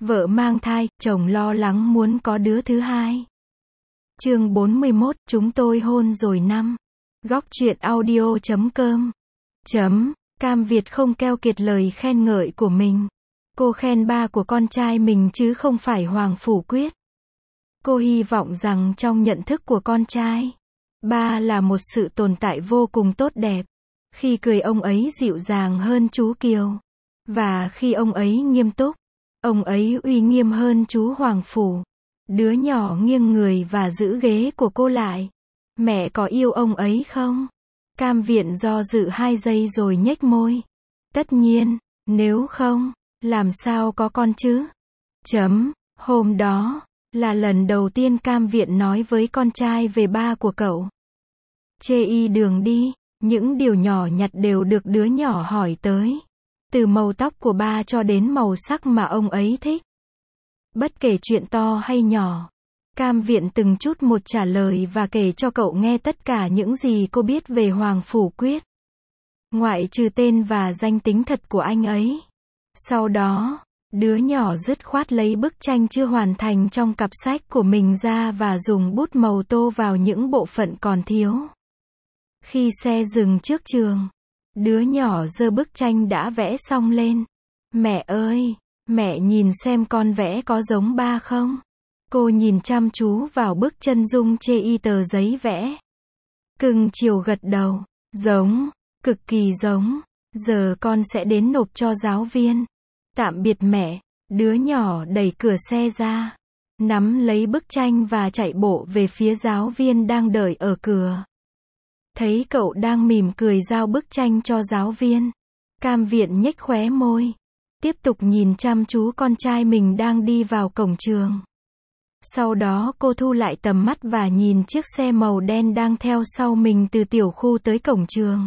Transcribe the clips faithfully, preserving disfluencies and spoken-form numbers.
Vợ mang thai, chồng lo lắng muốn có đứa thứ hai. Chương bốn mươi mốt, chúng tôi hôn rồi năm. Góc truyện audio chấm com. Chấm, Cam Việt không keo kiệt lời khen ngợi của mình. Cô khen ba của con trai mình chứ không phải Hoàng Phủ Quyết. Cô hy vọng rằng trong nhận thức của con trai, ba là một sự tồn tại vô cùng tốt đẹp. Khi cười ông ấy dịu dàng hơn chú Kiều. Và khi ông ấy nghiêm túc, ông ấy uy nghiêm hơn chú Hoàng Phủ. Đứa nhỏ nghiêng người và giữ ghế của cô lại. Mẹ có yêu ông ấy không? Cam Viện do dự hai giây rồi nhếch môi. Tất nhiên, nếu không, làm sao có con chứ? Chấm, hôm đó, là lần đầu tiên Cam Viện nói với con trai về ba của cậu. Chê y đường đi, những điều nhỏ nhặt đều được đứa nhỏ hỏi tới. Từ màu tóc của ba cho đến màu sắc mà ông ấy thích. Bất kể chuyện to hay nhỏ, Cam Viện từng chút một trả lời và kể cho cậu nghe tất cả những gì cô biết về Hoàng Phủ Quyết. Ngoại trừ tên và danh tính thật của anh ấy. Sau đó, đứa nhỏ dứt khoát lấy bức tranh chưa hoàn thành trong cặp sách của mình ra và dùng bút màu tô vào những bộ phận còn thiếu. Khi xe dừng trước trường, đứa nhỏ giơ bức tranh đã vẽ xong lên. Mẹ ơi, mẹ nhìn xem con vẽ có giống ba không? Cô nhìn chăm chú vào bức chân dung chê y tờ giấy vẽ. Cưng chiều gật đầu. Giống, cực kỳ giống. Giờ con sẽ đến nộp cho giáo viên. Tạm biệt mẹ. Đứa nhỏ đẩy cửa xe ra, nắm lấy bức tranh và chạy bộ về phía giáo viên đang đợi ở cửa. Thấy cậu đang mỉm cười giao bức tranh cho giáo viên, Cam Viện nhếch khóe môi, tiếp tục nhìn chăm chú con trai mình đang đi vào cổng trường. Sau đó cô thu lại tầm mắt và nhìn chiếc xe màu đen đang theo sau mình từ tiểu khu tới cổng trường.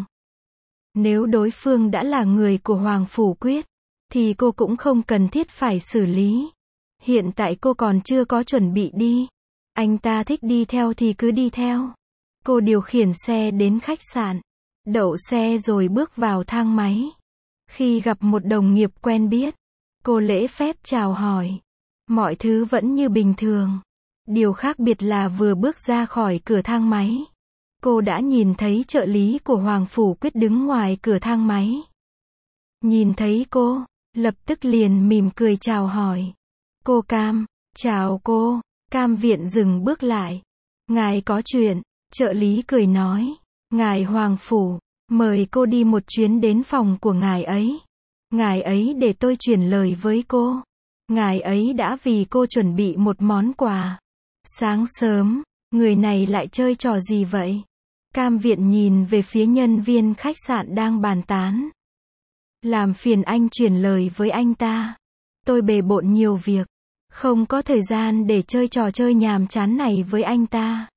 Nếu đối phương đã là người của Hoàng Phủ Quyết, thì cô cũng không cần thiết phải xử lý. Hiện tại cô còn chưa có chuẩn bị đi. Anh ta thích đi theo thì cứ đi theo. Cô điều khiển xe đến khách sạn, đậu xe rồi bước vào thang máy. Khi gặp một đồng nghiệp quen biết, cô lễ phép chào hỏi. Mọi thứ vẫn như bình thường. Điều khác biệt là vừa bước ra khỏi cửa thang máy, cô đã nhìn thấy trợ lý của Hoàng Phủ Quyết đứng ngoài cửa thang máy. Nhìn thấy cô, lập tức liền mỉm cười chào hỏi. Cô Cam, chào cô. Cam Viện dừng bước lại. Ngài có chuyện, trợ lý cười nói. Ngài Hoàng Phủ, mời cô đi một chuyến đến phòng của ngài ấy. Ngài ấy để tôi chuyển lời với cô. Ngài ấy đã vì cô chuẩn bị một món quà. Sáng sớm, người này lại chơi trò gì vậy? Cam Viện nhìn về phía nhân viên khách sạn đang bàn tán. Làm phiền anh chuyển lời với anh ta. Tôi bề bộn nhiều việc, không có thời gian để chơi trò chơi nhàm chán này với anh ta.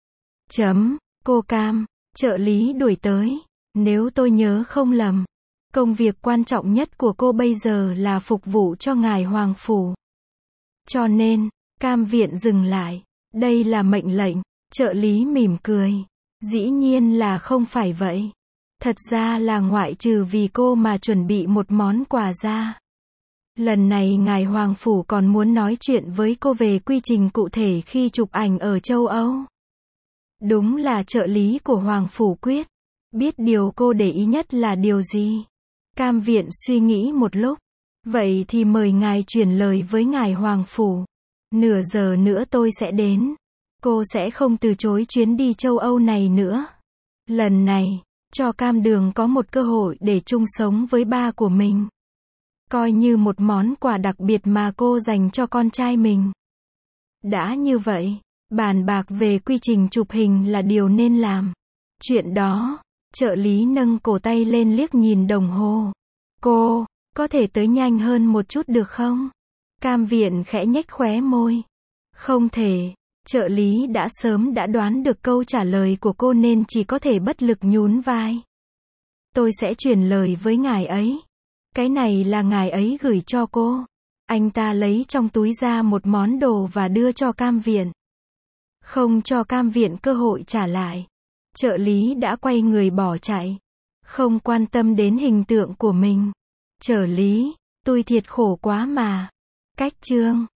Chấm, cô Cam, trợ lý đuổi tới. Nếu tôi nhớ không lầm, công việc quan trọng nhất của cô bây giờ là phục vụ cho ngài Hoàng Phủ. Cho nên, Cam Viện dừng lại. Đây là mệnh lệnh. Trợ lý mỉm cười. Dĩ nhiên là không phải vậy. Thật ra là ngoại trừ vì cô mà chuẩn bị một món quà ra. Lần này ngài Hoàng Phủ còn muốn nói chuyện với cô về quy trình cụ thể khi chụp ảnh ở châu Âu. Đúng là trợ lý của Hoàng Phủ Quyết. Biết điều cô để ý nhất là điều gì? Cam Viện suy nghĩ một lúc. Vậy thì mời ngài chuyển lời với ngài Hoàng Phủ. Nửa giờ nữa tôi sẽ đến. Cô sẽ không từ chối chuyến đi châu Âu này nữa. Lần này, cho Cam Đường có một cơ hội để chung sống với ba của mình. Coi như một món quà đặc biệt mà cô dành cho con trai mình. Đã như vậy, bàn bạc về quy trình chụp hình là điều nên làm. Chuyện đó, trợ lý nâng cổ tay lên liếc nhìn đồng hồ. Cô, có thể tới nhanh hơn một chút được không? Cam Viện khẽ nhếch khóe môi. Không thể. Trợ lý đã sớm đã đoán được câu trả lời của cô nên chỉ có thể bất lực nhún vai. Tôi sẽ chuyển lời với ngài ấy. Cái này là ngài ấy gửi cho cô. Anh ta lấy trong túi ra một món đồ và đưa cho Cam Viện. Không cho Cam Viện cơ hội trả lại. Trợ lý đã quay người bỏ chạy. Không quan tâm đến hình tượng của mình. Trợ lý, tôi thiệt khổ quá mà. Cách chương